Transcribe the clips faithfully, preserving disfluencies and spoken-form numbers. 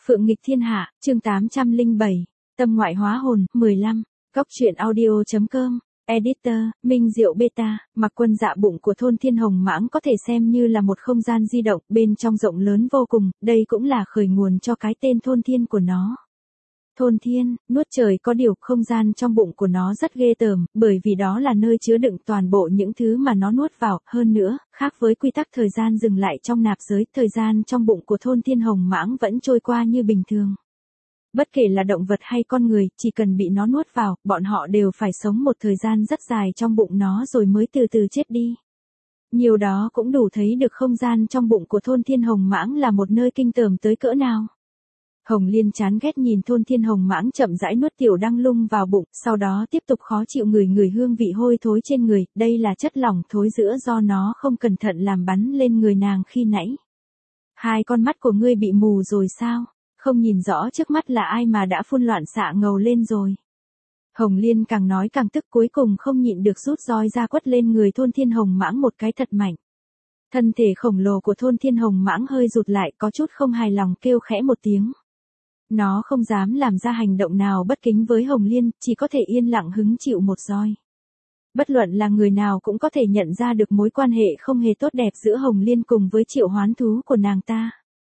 Phượng nghịch thiên hạ, chương tám trăm lẻ bảy, tâm ngoại hóa hồn, mười lăm, góc truyện audio.com, editor, Minh Diệu Beta, Mặc Quân dạ bụng của thôn Thiên Hồng Mãng có thể xem như là một không gian di động, bên trong rộng lớn vô cùng, đây cũng là khởi nguồn cho cái tên thôn thiên của nó. Thôn thiên, nuốt trời có điều, không gian trong bụng của nó rất ghê tởm, bởi vì đó là nơi chứa đựng toàn bộ những thứ mà nó nuốt vào, hơn nữa, khác với quy tắc thời gian dừng lại trong nạp giới, thời gian trong bụng của thôn Thiên Hồng Mãng vẫn trôi qua như bình thường. Bất kể là động vật hay con người, chỉ cần bị nó nuốt vào, bọn họ đều phải sống một thời gian rất dài trong bụng nó rồi mới từ từ chết đi. Nhiều đó cũng đủ thấy được không gian trong bụng của thôn Thiên Hồng Mãng là một nơi kinh tởm tới cỡ nào. Hồng Liên chán ghét nhìn thôn Thiên Hồng Mãng chậm rãi nuốt tiểu đăng lung vào bụng, sau đó tiếp tục khó chịu ngửi ngửi hương vị hôi thối trên người, đây là chất lỏng thối rữa do nó không cẩn thận làm bắn lên người nàng khi nãy. Hai con mắt của ngươi bị mù rồi sao? Không nhìn rõ trước mắt là ai mà đã phun loạn xạ ngầu lên rồi. Hồng Liên càng nói càng tức, cuối cùng không nhịn được rút roi ra quất lên người thôn Thiên Hồng Mãng một cái thật mạnh. Thân thể khổng lồ của thôn Thiên Hồng Mãng hơi rụt lại, có chút không hài lòng kêu khẽ một tiếng. Nó không dám làm ra hành động nào bất kính với Hồng Liên, chỉ có thể yên lặng hứng chịu một roi. Bất luận là người nào cũng có thể nhận ra được mối quan hệ không hề tốt đẹp giữa Hồng Liên cùng với triệu hoán thú của nàng ta.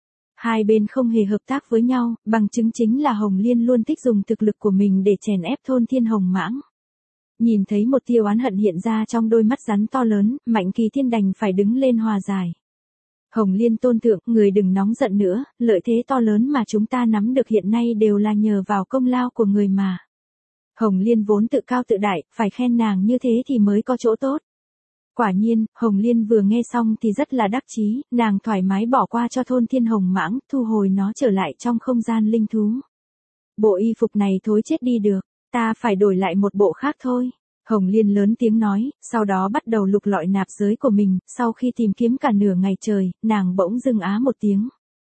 Hai bên không hề hợp tác với nhau, bằng chứng chính là Hồng Liên luôn thích dùng thực lực của mình để chèn ép thôn Thiên Hồng Mãng. Nhìn thấy một tia oán hận hiện ra trong đôi mắt rắn to lớn, Mạnh Kỳ Thiên đành phải đứng lên hòa giải. Hồng Liên tôn thượng, người đừng nóng giận nữa, lợi thế to lớn mà chúng ta nắm được hiện nay đều là nhờ vào công lao của người mà. Hồng Liên vốn tự cao tự đại, phải khen nàng như thế thì mới có chỗ tốt. Quả nhiên, Hồng Liên vừa nghe xong thì rất là đắc chí, nàng thoải mái bỏ qua cho thôn Thiên Hồng Mãng, thu hồi nó trở lại trong không gian linh thú. Bộ y phục này thối chết đi được, ta phải đổi lại một bộ khác thôi. Hồng Liên lớn tiếng nói, sau đó bắt đầu lục lọi nạp giới của mình, sau khi tìm kiếm cả nửa ngày trời, nàng bỗng dưng á một tiếng.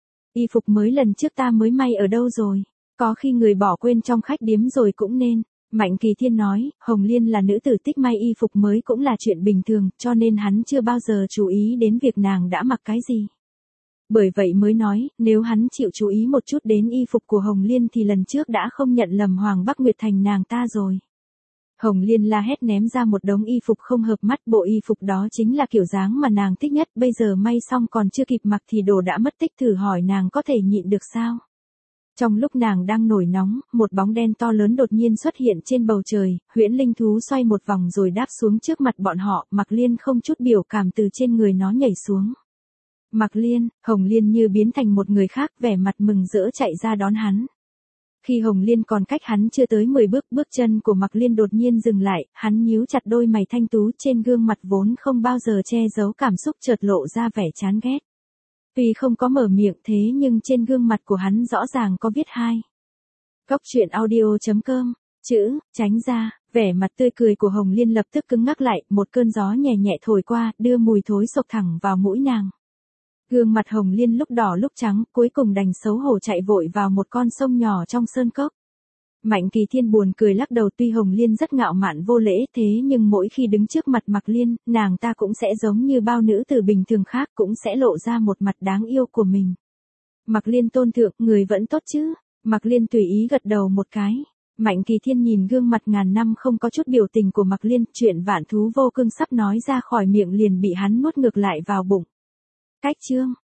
Y phục mới lần trước ta mới may ở đâu rồi, có khi người bỏ quên trong khách điếm rồi cũng nên. Mạnh Kỳ Thiên nói, Hồng Liên là nữ tử thích may y phục mới cũng là chuyện bình thường, cho nên hắn chưa bao giờ chú ý đến việc nàng đã mặc cái gì. Bởi vậy mới nói, nếu hắn chịu chú ý một chút đến y phục của Hồng Liên thì lần trước đã không nhận lầm Hoàng Bắc Nguyệt thành nàng ta rồi. Hồng Liên la hét ném ra một đống y phục không hợp mắt, bộ y phục đó chính là kiểu dáng mà nàng thích nhất, bây giờ may xong còn chưa kịp mặc thì đồ đã mất tích, thử hỏi nàng có thể nhịn được sao? Trong lúc nàng đang nổi nóng, một bóng đen to lớn đột nhiên xuất hiện trên bầu trời, huyễn linh thú xoay một vòng rồi đáp xuống trước mặt bọn họ, Mặc Liên không chút biểu cảm từ trên người nó nhảy xuống. Mặc Liên, Hồng Liên như biến thành một người khác, vẻ mặt mừng rỡ chạy ra đón hắn. Khi Hồng Liên còn cách hắn chưa tới mười bước, bước chân của Mặc Liên đột nhiên dừng lại, hắn nhíu chặt đôi mày thanh tú, trên gương mặt vốn không bao giờ che giấu cảm xúc chợt lộ ra vẻ chán ghét. Tuy không có mở miệng thế nhưng trên gương mặt của hắn rõ ràng có viết hai. Góc truyện audio.com, chữ, tránh ra, vẻ mặt tươi cười của Hồng Liên lập tức cứng ngắc lại, một cơn gió nhẹ nhẹ thổi qua, đưa mùi thối sộc thẳng vào mũi nàng. Gương mặt Hồng Liên lúc đỏ lúc trắng, cuối cùng đành xấu hổ chạy vội vào một con sông nhỏ trong sơn cốc. Mạnh Kỳ Thiên buồn cười lắc đầu, tuy Hồng Liên rất ngạo mạn vô lễ thế nhưng mỗi khi đứng trước mặt Mặc Liên, nàng ta cũng sẽ giống như bao nữ tử bình thường khác, cũng sẽ lộ ra một mặt đáng yêu của mình. Mặc Liên tôn thượng, người vẫn tốt chứ? Mặc Liên tùy ý gật đầu một cái. Mạnh Kỳ Thiên nhìn gương mặt ngàn năm không có chút biểu tình của Mặc Liên, chuyện vạn thú vô cương sắp nói ra khỏi miệng liền bị hắn nuốt ngược lại vào bụng. Cách chương